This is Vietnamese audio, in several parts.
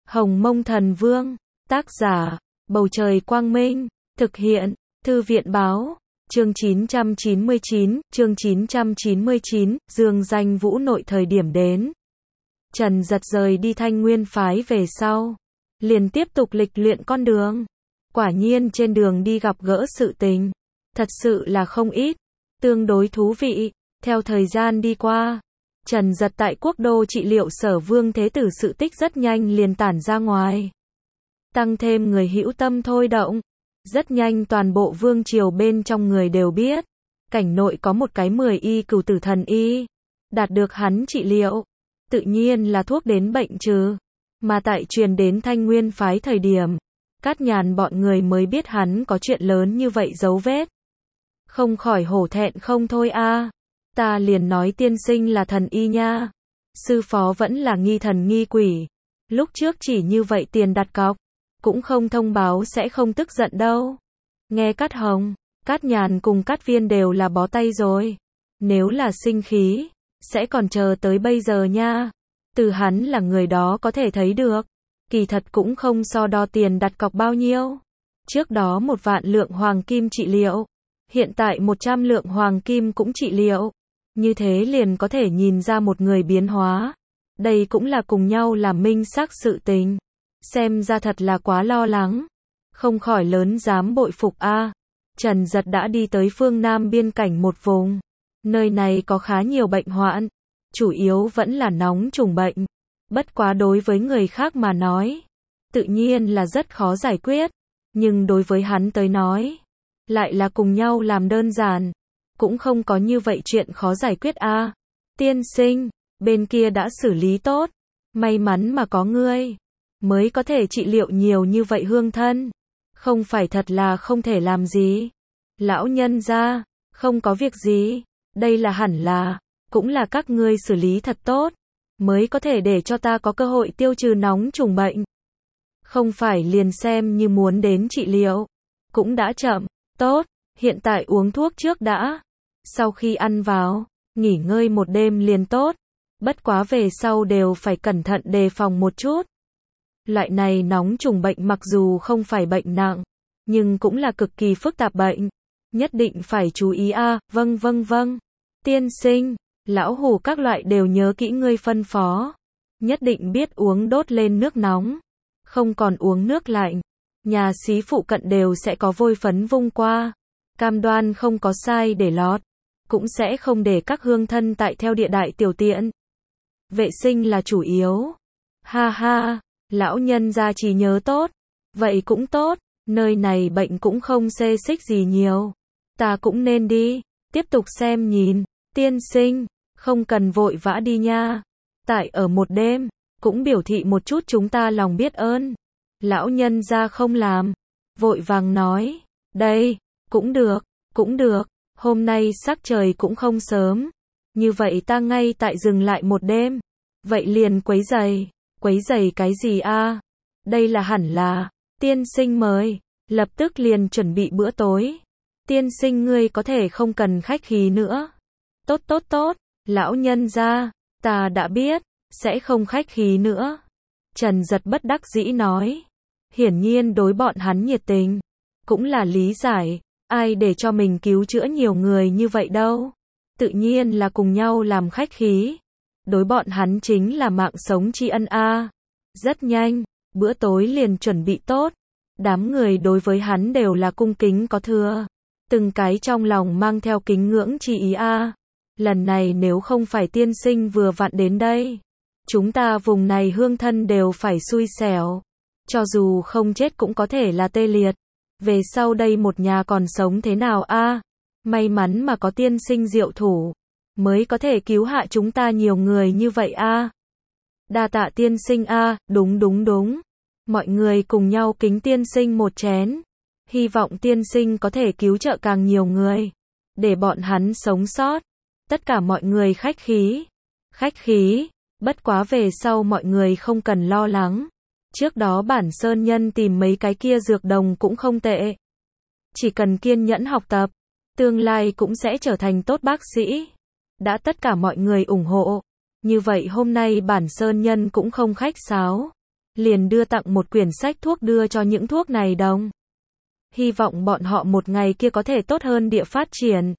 Hồng Mông Thần Vương, tác giả, Bầu Trời Quang Minh, thực hiện, Thư viện Báo, chương 999, dương danh vũ nội thời điểm đến. Trần Giật rời đi Thanh Nguyên phái về sau, liền tiếp tục lịch luyện con đường. Quả nhiên trên đường đi gặp gỡ sự tình, thật sự là không ít, tương đối thú vị. Theo thời gian đi qua, Trần Giật tại quốc đô trị liệu Sở Vương Thế Tử sự tích rất nhanh liền tản ra ngoài. Tăng thêm người hữu tâm thôi động, rất nhanh toàn bộ vương triều bên trong người đều biết, cảnh nội có một cái 10 y cửu tử thần y, đạt được hắn trị liệu, tự nhiên là thuốc đến bệnh trừ. Mà tại truyền đến Thanh Nguyên phái thời điểm, Cát Nhàn bọn người mới biết hắn có chuyện lớn như vậy dấu vết. Không khỏi hổ thẹn không thôi a. Ta liền nói tiên sinh là thần y nha. Sư phó vẫn là nghi thần nghi quỷ. Lúc trước chỉ như vậy tiền đặt cọc, cũng không thông báo sẽ không tức giận đâu. Nghe Cát Hồng, Cát Nhàn cùng Cát Viên đều là bó tay rồi. Nếu là sinh khí, sẽ còn chờ tới bây giờ nha. Từ hắn là người đó có thể thấy được, kỳ thật cũng không so đo tiền đặt cọc bao nhiêu. Trước đó 1 vạn lượng hoàng kim trị liệu, hiện tại 100 lượng hoàng kim cũng trị liệu. Như thế liền có thể nhìn ra một người biến hóa. Đây cũng là cùng nhau làm minh xác sự tình. Xem ra thật là quá lo lắng. Không khỏi lớn dám bội phục a. Trần Giật đã đi tới phương Nam biên cảnh một vùng. Nơi này có khá nhiều bệnh hoạn, chủ yếu vẫn là nóng trùng bệnh. Bất quá đối với người khác mà nói, tự nhiên là rất khó giải quyết. Nhưng đối với hắn tới nói, lại là cùng nhau làm đơn giản. Cũng không có như vậy chuyện khó giải quyết a. Tiên sinh, bên kia đã xử lý tốt. May mắn mà có ngươi, mới có thể trị liệu nhiều như vậy hương thân. Không phải thật là không thể làm gì. Lão nhân gia, không có việc gì. Đây là hẳn là, cũng là các ngươi xử lý thật tốt, mới có thể để cho ta có cơ hội tiêu trừ nóng trùng bệnh. Không phải liền xem như muốn đến trị liệu, cũng đã chậm. Tốt, hiện tại uống thuốc trước đã. Sau khi ăn vào, nghỉ ngơi một đêm liền tốt. Bất quá về sau đều phải cẩn thận đề phòng một chút. Loại này nóng trùng bệnh mặc dù không phải bệnh nặng, nhưng cũng là cực kỳ phức tạp bệnh. Nhất định phải chú ý a. Vâng. Tiên sinh, lão hủ các loại đều nhớ kỹ ngươi phân phó. Nhất định biết uống đốt lên nước nóng, không còn uống nước lạnh. Nhà xí phụ cận đều sẽ có vôi phấn vung qua. Cam đoan không có sai để lọt. Cũng sẽ không để các hương thân tại theo địa đại tiểu tiện. Vệ sinh là chủ yếu. Ha ha, lão nhân gia chỉ nhớ tốt. Vậy cũng tốt, nơi này bệnh cũng không xê xích gì nhiều. Ta cũng nên đi, tiếp tục xem nhìn. Tiên sinh, không cần vội vã đi nha. Tại ở một đêm, cũng biểu thị một chút chúng ta lòng biết ơn. Lão nhân gia không làm. Vội vàng nói, đây, cũng được. Hôm nay sắc trời cũng không sớm. Như vậy ta ngay tại dừng lại một đêm. Vậy liền quấy giày cái gì a? Đây là hẳn là, tiên sinh mời, lập tức liền chuẩn bị bữa tối. Tiên sinh ngươi có thể không cần khách khí nữa. Tốt, lão nhân gia, ta đã biết, sẽ không khách khí nữa. Trần Giật bất đắc dĩ nói. Hiển nhiên đối bọn hắn nhiệt tình, cũng là lý giải, ai để cho mình cứu chữa nhiều người như vậy đâu. Tự nhiên là cùng nhau làm khách khí. Đối bọn hắn chính là mạng sống tri ân a. Rất nhanh, bữa tối liền chuẩn bị tốt. Đám người đối với hắn đều là cung kính có thừa. Từng cái trong lòng mang theo kính ngưỡng chi ý a. Lần này nếu không phải tiên sinh vừa vặn đến đây, chúng ta vùng này hương thân đều phải xui xẻo. Cho dù không chết cũng có thể là tê liệt. Về sau đây một nhà còn sống thế nào a? May mắn mà có tiên sinh diệu thủ, mới có thể cứu hạ chúng ta nhiều người như vậy a. Đa tạ tiên sinh a. Đúng. Mọi người cùng nhau kính tiên sinh một chén. Hy vọng tiên sinh có thể cứu trợ càng nhiều người, để bọn hắn sống sót. Tất cả mọi người khách khí. Bất quá về sau mọi người không cần lo lắng. Trước đó bản sơn nhân tìm mấy cái kia dược đồng cũng không tệ. Chỉ cần kiên nhẫn học tập, tương lai cũng sẽ trở thành tốt bác sĩ. Đã tất cả mọi người ủng hộ. Như vậy hôm nay bản sơn nhân cũng không khách sáo. liền đưa tặng một quyển sách thuốc đưa cho những thuốc này đồng. Hy vọng bọn họ một ngày kia có thể tốt hơn địa phát triển.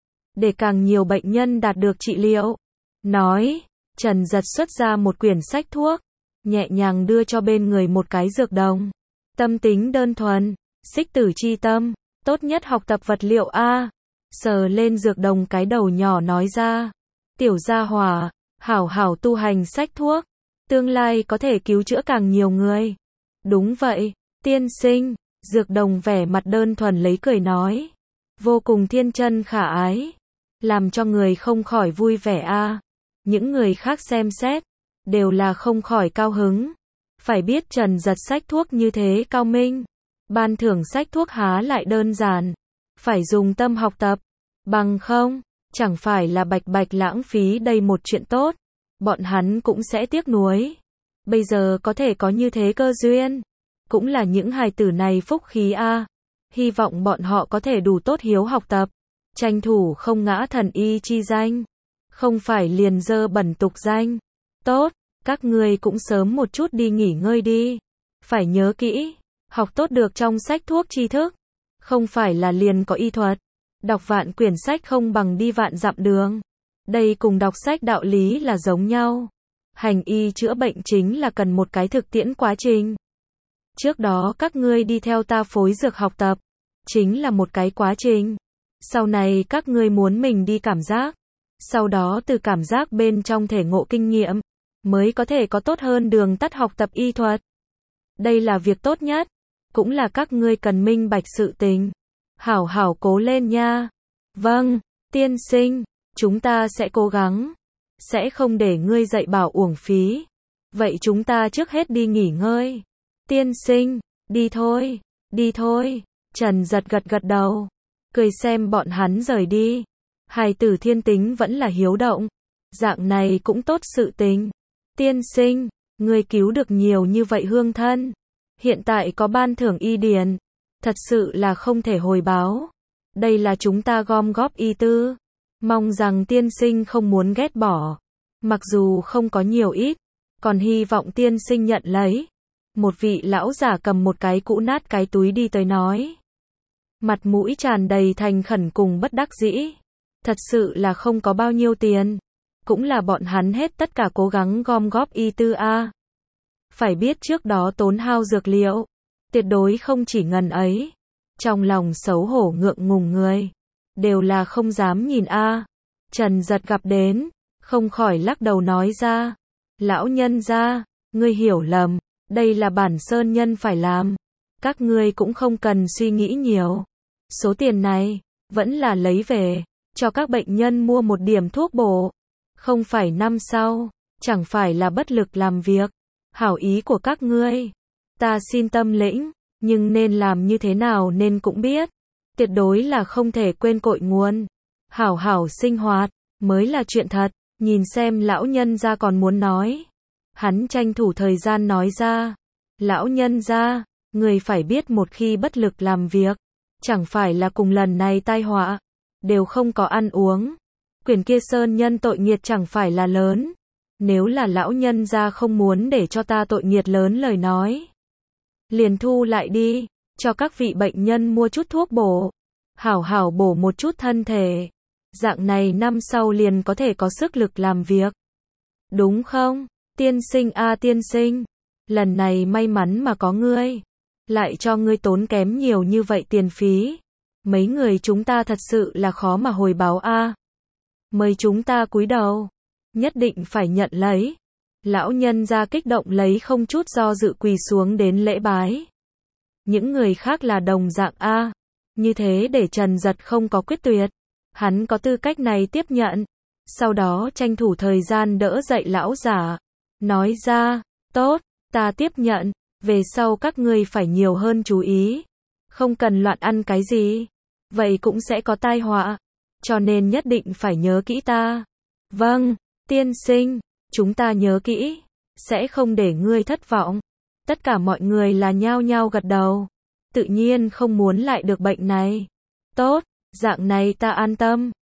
Để càng nhiều bệnh nhân đạt được trị liệu. Nói, Trần Giật xuất ra một quyển sách thuốc, nhẹ nhàng đưa cho bên người một cái dược đồng. Tâm tính đơn thuần, xích tử chi tâm, tốt nhất học tập vật liệu A. Sờ lên dược đồng cái đầu nhỏ nói ra. Tiểu gia hỏa, hảo hảo tu hành sách thuốc. Tương lai có thể cứu chữa càng nhiều người. Đúng vậy, tiên sinh, dược đồng vẻ mặt đơn thuần lấy cười nói. Vô cùng thiên chân khả ái. Làm cho người không khỏi vui vẻ a. Những người khác xem xét, đều là không khỏi cao hứng. Phải biết Trần Giật sách thuốc như thế cao minh. Ban thưởng sách thuốc há lại đơn giản. Phải dùng tâm học tập. Bằng không, chẳng phải là bạch bạch lãng phí đây một chuyện tốt. Bọn hắn cũng sẽ tiếc nuối. Bây giờ có thể có như thế cơ duyên. Cũng là những hài tử này phúc khí a. Hy vọng bọn họ có thể đủ tốt hiếu học tập. Tranh thủ không ngã thần y chi danh. Không phải liền dơ bẩn tục danh. Tốt, các ngươi cũng sớm một chút đi nghỉ ngơi đi. Phải nhớ kỹ, học tốt được trong sách thuốc tri thức. Không phải là liền có y thuật. Đọc vạn quyển sách không bằng đi vạn dặm đường. Đây cùng đọc sách đạo lý là giống nhau. Hành y chữa bệnh chính là cần một cái thực tiễn quá trình. Trước đó các ngươi đi theo ta phối dược học tập. Chính là một cái quá trình. Sau này các ngươi muốn mình đi cảm giác. Sau đó từ cảm giác bên trong thể ngộ kinh nghiệm. Mới có thể có tốt hơn đường tắt học tập y thuật. Đây là việc tốt nhất. Cũng là các ngươi cần minh bạch sự tình. Hảo hảo cố lên nha. Vâng, tiên sinh. Chúng ta sẽ cố gắng. Sẽ không để ngươi dạy bảo uổng phí. Vậy chúng ta trước hết đi nghỉ ngơi. Tiên sinh, đi thôi, đi thôi. Trần Giật gật gật đầu. Cười xem bọn hắn rời đi. Hài tử thiên tính vẫn là hiếu động. Dạng này cũng tốt sự tình. Tiên sinh, ngươi cứu được nhiều như vậy hương thân. Hiện tại có ban thưởng y điền. Thật sự là không thể hồi báo. Đây là chúng ta gom góp y tư. Mong rằng tiên sinh không muốn ghét bỏ. Mặc dù không có nhiều ít, còn hy vọng tiên sinh nhận lấy. Một vị lão giả cầm một cái cũ nát cái túi đi tới nói. Mặt mũi tràn đầy thành khẩn cùng bất đắc dĩ. Thật sự là không có bao nhiêu tiền. Cũng là bọn hắn hết tất cả cố gắng gom góp y tư a. Phải biết trước đó tốn hao dược liệu. Tuyệt đối không chỉ ngần ấy. Trong lòng xấu hổ ngượng ngùng người. Đều là không dám nhìn a. Trần Giật gặp đến. Không khỏi lắc đầu nói ra. Lão nhân gia, ngươi hiểu lầm. Đây là bản sơn nhân phải làm. Các ngươi cũng không cần suy nghĩ nhiều. Số tiền này, vẫn là lấy về. Cho các bệnh nhân mua một điểm thuốc bổ. Không phải năm sau. Chẳng phải là bất lực làm việc. Hảo ý của các ngươi. Ta xin tâm lĩnh. Nhưng nên làm như thế nào nên cũng biết. Tuyệt đối là không thể quên cội nguồn. Hảo hảo sinh hoạt. Mới là chuyện thật. Nhìn xem lão nhân gia còn muốn nói. Hắn tranh thủ thời gian nói ra. Lão nhân gia, người phải biết một khi bất lực làm việc. Chẳng phải là cùng lần này tai họa. Đều không có ăn uống. Quyển kia sơn nhân tội nghiệt chẳng phải là lớn. Nếu là lão nhân gia không muốn để cho ta tội nghiệt lớn lời nói. Liền thu lại đi. Cho các vị bệnh nhân mua chút thuốc bổ. Hảo hảo bổ một chút thân thể. Dạng này năm sau liền có thể có sức lực làm việc. Đúng không? Tiên sinh a tiên sinh. Lần này may mắn mà có ngươi. Lại cho ngươi tốn kém nhiều như vậy tiền phí. Mấy người chúng ta thật sự là khó mà hồi báo a. Mời chúng ta cúi đầu. Nhất định phải nhận lấy. Lão nhân gia kích động lấy không chút do dự quỳ xuống đến lễ bái. Những người khác là đồng dạng a. Như thế để Trần Giật không có quyết tuyệt. Hắn có tư cách này tiếp nhận. Sau đó tranh thủ thời gian đỡ dậy lão giả. Nói ra, tốt, ta tiếp nhận. Về sau các ngươi phải nhiều hơn chú ý. Không cần loạn ăn cái gì. Vậy cũng sẽ có tai họa. Cho nên nhất định phải nhớ kỹ ta. Vâng, tiên sinh, chúng ta nhớ kỹ. Sẽ không để ngươi thất vọng. Tất cả mọi người là nhao nhao gật đầu. Tự nhiên không muốn lại được bệnh này. Tốt, dạng này ta an tâm.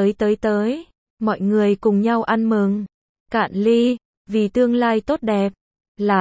Tới. Mọi người cùng nhau ăn mừng. Cạn ly, vì tương lai tốt đẹp. Làm.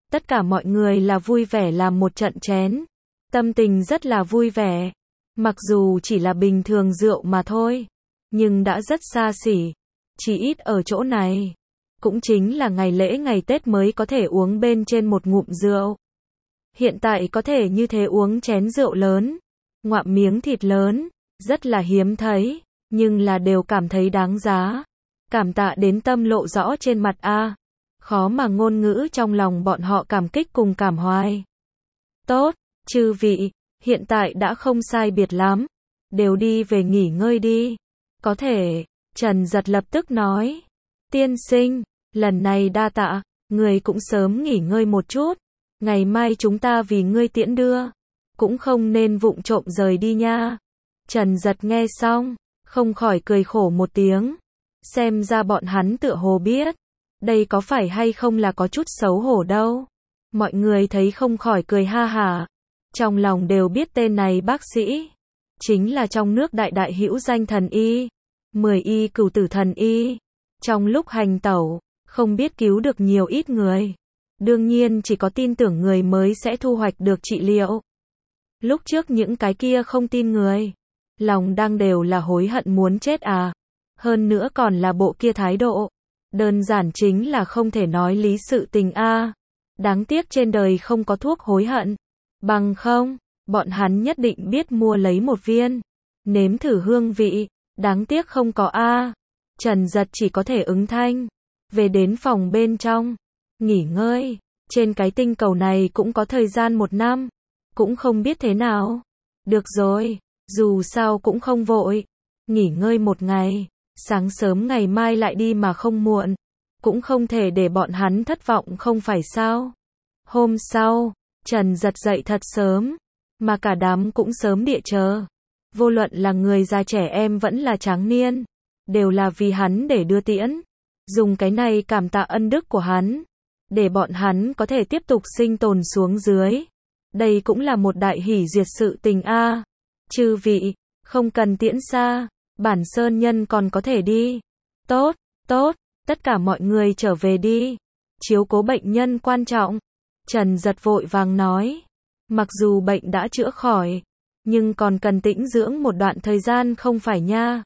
Tất cả mọi người là vui vẻ làm một trận chén. Tâm tình rất là vui vẻ. Mặc dù chỉ là bình thường rượu mà thôi, nhưng đã rất xa xỉ. Chỉ ít ở chỗ này, cũng chính là ngày lễ ngày Tết mới có thể uống bên trên một ngụm rượu. Hiện tại có thể như thế uống chén rượu lớn, ngoạm miếng thịt lớn, rất là hiếm thấy, nhưng là đều cảm thấy đáng giá. Cảm tạ đến tâm lộ rõ trên mặt a. Khó mà ngôn ngữ trong lòng bọn họ cảm kích cùng cảm hoài. Tốt, chư vị, hiện tại đã không sai biệt lắm, đều đi về nghỉ ngơi đi. Có thể, Trần Giật lập tức nói. Tiên sinh, lần này đa tạ, người cũng sớm nghỉ ngơi một chút. Ngày mai chúng ta vì ngươi tiễn đưa, cũng không nên vụng trộm rời đi nha. Trần Giật nghe xong, không khỏi cười khổ một tiếng. Xem ra bọn hắn tựa hồ biết, đây có phải hay không là có chút xấu hổ đâu. Mọi người thấy không khỏi cười ha hả. Trong lòng đều biết tên này bác sĩ chính là trong nước đại đại hữu danh thần y, 10 y cửu tử thần y. Trong lúc hành tẩu, không biết cứu được nhiều ít người. Đương nhiên chỉ có tin tưởng người mới sẽ thu hoạch được trị liệu. Lúc trước những cái kia không tin người, lòng đang đều là hối hận muốn chết à. Hơn nữa còn là bộ kia thái độ. Đơn giản chính là không thể nói lý sự tình a. Đáng tiếc trên đời không có thuốc hối hận. Bằng không, bọn hắn nhất định biết mua lấy một viên, nếm thử hương vị. Đáng tiếc không có a. Trần Giật chỉ có thể ứng thanh. Về đến phòng bên trong, nghỉ ngơi. Trên cái tinh cầu này cũng có thời gian 1 năm, cũng không biết thế nào. Được rồi, dù sao cũng không vội. Nghỉ ngơi 1 ngày, sáng sớm ngày mai lại đi mà không muộn. Cũng không thể để bọn hắn thất vọng không phải sao. Hôm sau, Trần Giật dậy thật sớm, mà cả đám cũng sớm địa chờ. Vô luận là người già trẻ em vẫn là tráng niên, đều là vì hắn để đưa tiễn. Dùng cái này cảm tạ ân đức của hắn, để bọn hắn có thể tiếp tục sinh tồn xuống dưới. Đây cũng là một đại hỷ duyệt sự tình a. Chư vị, không cần tiễn xa, bản sơn nhân còn có thể đi. Tốt, tốt, tất cả mọi người trở về đi. Chiếu cố bệnh nhân quan trọng. Trần Giật vội vàng nói. Mặc dù bệnh đã chữa khỏi, nhưng còn cần tĩnh dưỡng một đoạn thời gian không phải nha.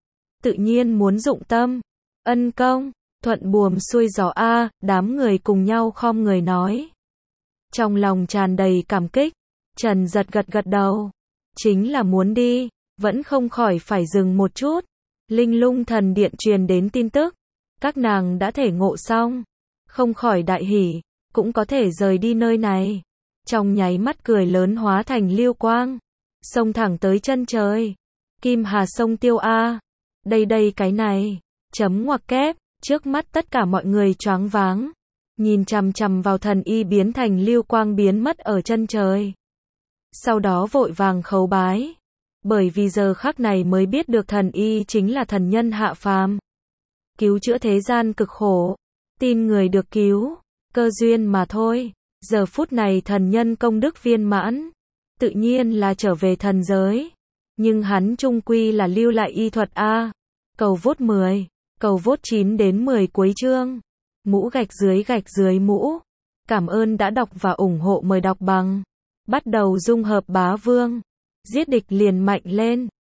Tự nhiên muốn dụng tâm, ân công, thuận buồm xuôi gió a. Đám người cùng nhau khom người nói. Trong lòng tràn đầy cảm kích, Trần Giật gật gật đầu. Chính là muốn đi, vẫn không khỏi phải dừng một chút. Linh Lung Thần Điện truyền đến tin tức, các nàng đã thể ngộ xong, không khỏi đại hỉ, cũng có thể rời đi nơi này. Trong nháy mắt cười lớn hóa thành lưu quang, xông thẳng tới chân trời. Kim Hà sông tiêu a. Đây cái này, chấm ngoặc kép, trước mắt tất cả mọi người choáng váng, nhìn chằm chằm vào thần y biến thành lưu quang biến mất ở chân trời. Sau đó vội vàng khấu bái, bởi vì giờ khắc này mới biết được thần y chính là thần nhân hạ phàm, cứu chữa thế gian cực khổ, tin người được cứu, cơ duyên mà thôi. Giờ phút này thần nhân công đức viên mãn, tự nhiên là trở về thần giới, nhưng hắn chung quy là lưu lại y thuật a. Cầu vốt 10, cầu vốt 9 đến 10 cuối chương. Mũ gạch dưới mũ. Cảm ơn đã đọc và ủng hộ, mời đọc bằng. Bắt đầu dung hợp bá vương. Giết địch liền mạnh lên.